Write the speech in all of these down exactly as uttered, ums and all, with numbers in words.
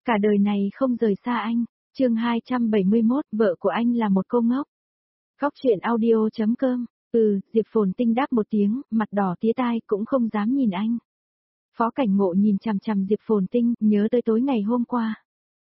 cả đời này không rời xa anh. Chương hai trăm bảy mươi mốt, vợ của anh là một cô ngốc. Góc truyện audio chấm com. Ừ, Diệp Phồn Tinh đáp một tiếng, mặt đỏ tía tai, cũng không dám nhìn anh. Phó Cảnh Ngộ nhìn chằm chằm Diệp Phồn Tinh, nhớ tới tối ngày hôm qua.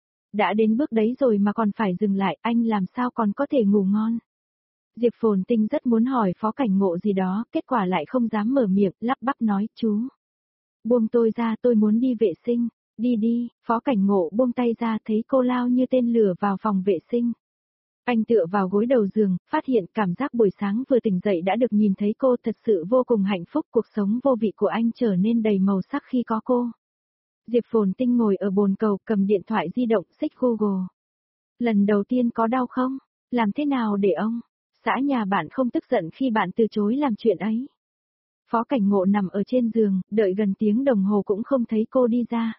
Đã đến bước đấy rồi mà còn phải dừng lại, anh làm sao còn có thể ngủ ngon. Diệp Phồn Tinh rất muốn hỏi Phó Cảnh Ngộ gì đó, kết quả lại không dám mở miệng, lắp bắp nói, chú. Buông tôi ra, tôi muốn đi vệ sinh. Đi đi, Phó Cảnh Ngộ buông tay ra, thấy cô lao như tên lửa vào phòng vệ sinh. Anh tựa vào gối đầu giường, phát hiện cảm giác buổi sáng vừa tỉnh dậy đã được nhìn thấy cô, thật sự vô cùng hạnh phúc, cuộc sống vô vị của anh trở nên đầy màu sắc khi có cô. Diệp Phồn Tinh ngồi ở bồn cầu, cầm điện thoại di động, xích Google. Lần đầu tiên có đau không? Làm thế nào để ông xã nhà bạn không tức giận khi bạn từ chối làm chuyện ấy? Phó Cảnh Ngộ nằm ở trên giường, đợi gần tiếng đồng hồ cũng không thấy cô đi ra.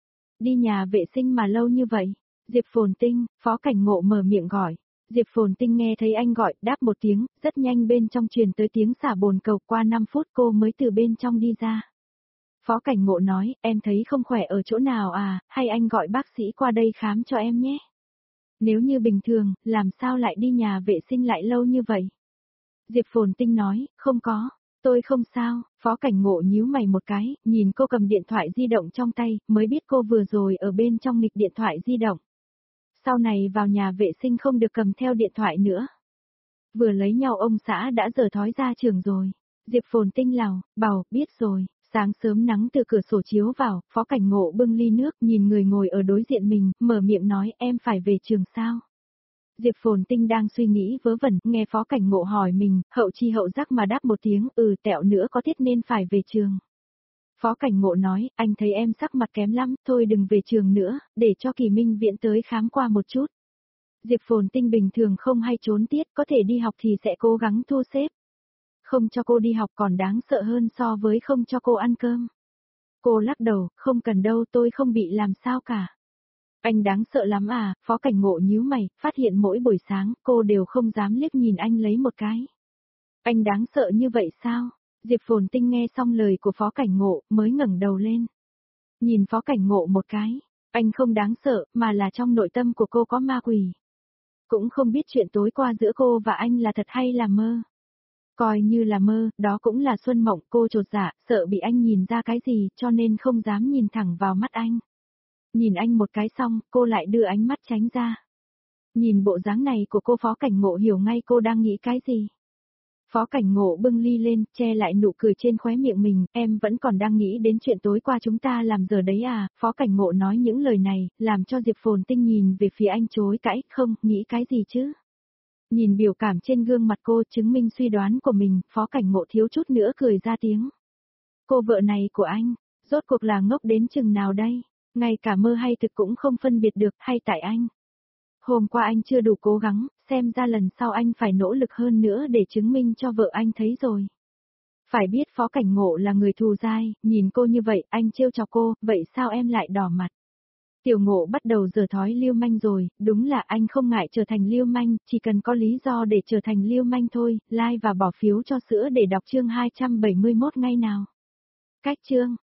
Đi nhà vệ sinh mà lâu như vậy. Diệp Phồn Tinh, Phó Cảnh Ngộ mở miệng gọi. Diệp Phồn Tinh nghe thấy anh gọi, đáp một tiếng, rất nhanh bên trong truyền tới tiếng xả bồn cầu, qua năm phút cô mới từ bên trong đi ra. Phó Cảnh Ngộ nói, em thấy không khỏe ở chỗ nào à, hay anh gọi bác sĩ qua đây khám cho em nhé. Nếu như bình thường, làm sao lại đi nhà vệ sinh lại lâu như vậy? Diệp Phồn Tinh nói, không có, tôi không sao. Phó Cảnh Ngộ nhíu mày một cái, nhìn cô cầm điện thoại di động trong tay, mới biết cô vừa rồi ở bên trong nghịch điện thoại di động. Sau này vào nhà vệ sinh không được cầm theo điện thoại nữa. Vừa lấy nhau ông xã đã dở thói ra trường rồi. Diệp Phồn Tinh lào, bảo, biết rồi. Sáng sớm nắng từ cửa sổ chiếu vào, Phó Cảnh Ngộ bưng ly nước nhìn người ngồi ở đối diện mình, mở miệng nói, em phải về trường sao? Diệp Phồn Tinh đang suy nghĩ vớ vẩn, nghe Phó Cảnh Ngộ hỏi mình, hậu chi hậu giác mà đáp một tiếng, ừ tẹo nữa có thiết nên phải về trường. Phó Cảnh Ngộ nói, anh thấy em sắc mặt kém lắm, thôi đừng về trường nữa, để cho Kỳ Minh Viễn tới khám qua một chút. Diệp Phồn Tinh bình thường không hay trốn tiết, có thể đi học thì sẽ cố gắng thu xếp. Không cho cô đi học còn đáng sợ hơn so với không cho cô ăn cơm. Cô lắc đầu, không cần đâu, tôi không bị làm sao cả. Anh đáng sợ lắm à? Phó Cảnh Ngộ nhíu mày, phát hiện mỗi buổi sáng cô đều không dám liếc nhìn anh lấy một cái. Anh đáng sợ như vậy sao? Diệp Phồn Tinh nghe xong lời của Phó Cảnh Ngộ, mới ngẩng đầu lên. Nhìn Phó Cảnh Ngộ một cái, anh không đáng sợ, mà là trong nội tâm của cô có ma quỷ. Cũng không biết chuyện tối qua giữa cô và anh là thật hay là mơ. Coi như là mơ, đó cũng là xuân mộng, cô chột dạ, sợ bị anh nhìn ra cái gì, cho nên không dám nhìn thẳng vào mắt anh. Nhìn anh một cái xong, cô lại đưa ánh mắt tránh ra. Nhìn bộ dáng này của cô, Phó Cảnh Ngộ hiểu ngay cô đang nghĩ cái gì. Phó Cảnh Ngộ bưng ly lên, che lại nụ cười trên khóe miệng mình, em vẫn còn đang nghĩ đến chuyện tối qua chúng ta làm giờ đấy à? Phó Cảnh Ngộ nói những lời này, làm cho Diệp Phồn Tinh nhìn về phía anh chối cãi, không, nghĩ cái gì chứ? Nhìn biểu cảm trên gương mặt cô chứng minh suy đoán của mình, Phó Cảnh Ngộ thiếu chút nữa cười ra tiếng. Cô vợ này của anh, rốt cuộc là ngốc đến chừng nào đây? Ngay cả mơ hay thực cũng không phân biệt được, hay tại anh? Hôm qua anh chưa đủ cố gắng, xem ra lần sau anh phải nỗ lực hơn nữa để chứng minh cho vợ anh thấy rồi. Phải biết Phó Cảnh Ngộ là người thù dai, nhìn cô như vậy, anh trêu chọc cô, vậy sao em lại đỏ mặt? Tiểu Ngộ bắt đầu giở thói lưu manh rồi, đúng là anh không ngại trở thành lưu manh, chỉ cần có lý do để trở thành lưu manh thôi, like và bỏ phiếu cho sữa để đọc chương hai trăm bảy mươi mốt ngay nào. Cách chương